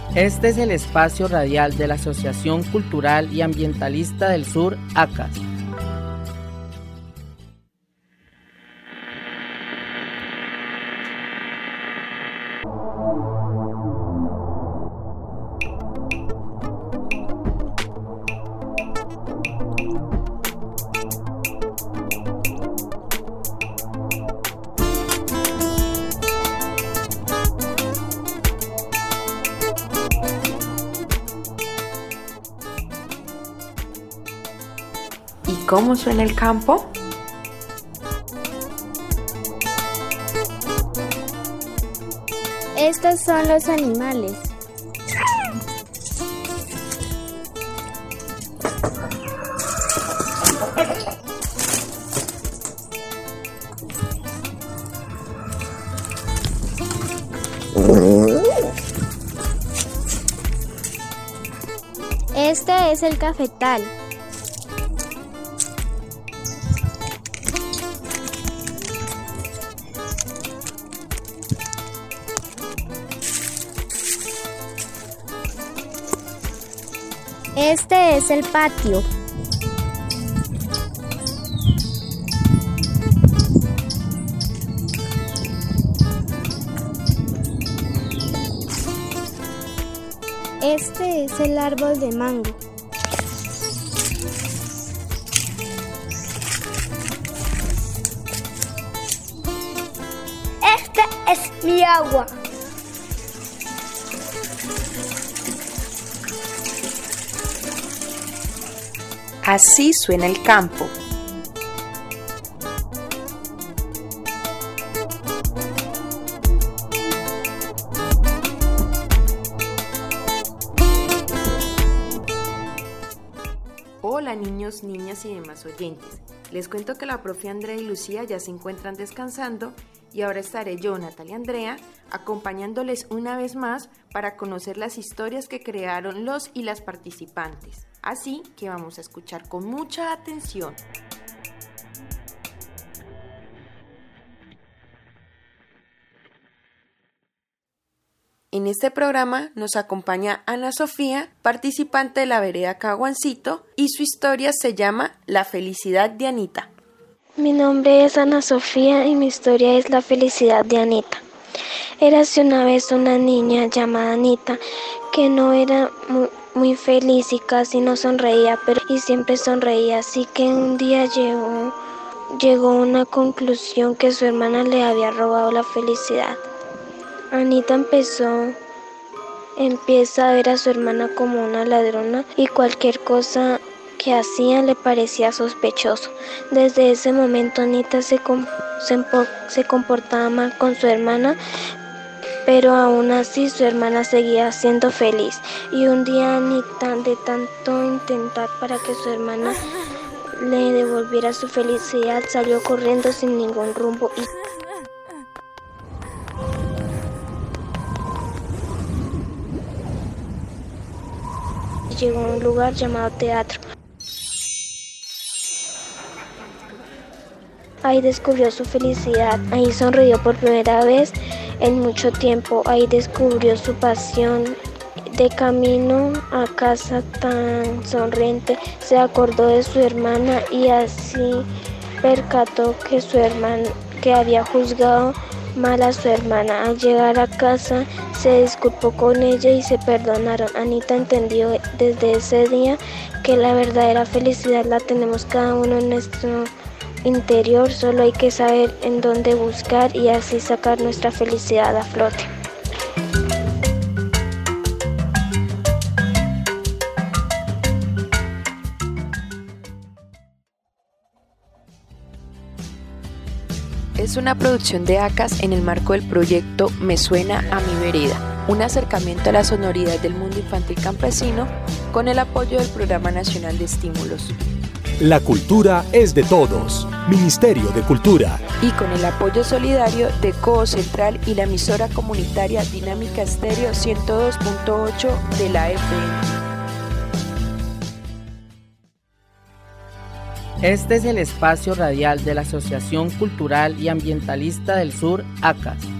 Este es el espacio radial de la Asociación Cultural y Ambientalista del Sur, ACAS. ¿Y cómo suena el campo? Estos son los animales. Este es el cafetal. Este es el patio. Este es el árbol de mango. Este es mi agua. Así suena el campo. Hola niños, niñas y demás oyentes. Les cuento que la profe Andrea y Lucía ya se encuentran descansando y ahora estaré yo, Natalia Andrea, acompañándoles una vez más para conocer las historias que crearon los y las participantes. Así que vamos a escuchar con mucha atención. En este programa nos acompaña Ana Sofía, participante de la vereda Caguancito, y su historia se llama La felicidad de Anita. Mi nombre es Ana Sofía y mi historia es La felicidad de Anita. Érase una vez una niña llamada Anita que no era muy feliz y casi no sonreía, y siempre sonreía, así que un día llegó a una conclusión que su hermana le había robado la felicidad. Anita empieza a ver a su hermana como una ladrona y cualquier cosa que hacía le parecía sospechoso. Desde ese momento Anita se comportaba mal con su hermana, pero aún así su hermana seguía siendo feliz. Y un día Anita, de tanto intentar para que su hermana le devolviera su felicidad, salió corriendo sin ningún rumbo y llegó a un lugar llamado teatro. Ahí descubrió su felicidad, ahí sonrió por primera vez en mucho tiempo, ahí descubrió su pasión. De camino a casa tan sonriente, se acordó de su hermana y así percató que había juzgado mal a su hermana. Al llegar a casa se disculpó con ella y se perdonaron. Anita entendió desde ese día que la verdadera felicidad la tenemos cada uno en nuestro interior, solo hay que saber en dónde buscar y así sacar nuestra felicidad a flote. Es una producción de ACAS en el marco del proyecto Me Suena a Mi Vereda, un acercamiento a la sonoridad del mundo infantil campesino con el apoyo del Programa Nacional de Estímulos. La cultura es de todos. Ministerio de Cultura. Y con el apoyo solidario de COO Central y la emisora comunitaria Dinámica Estéreo 102.8 de la FM. Este es el espacio radial de la Asociación Cultural y Ambientalista del Sur, ACAS.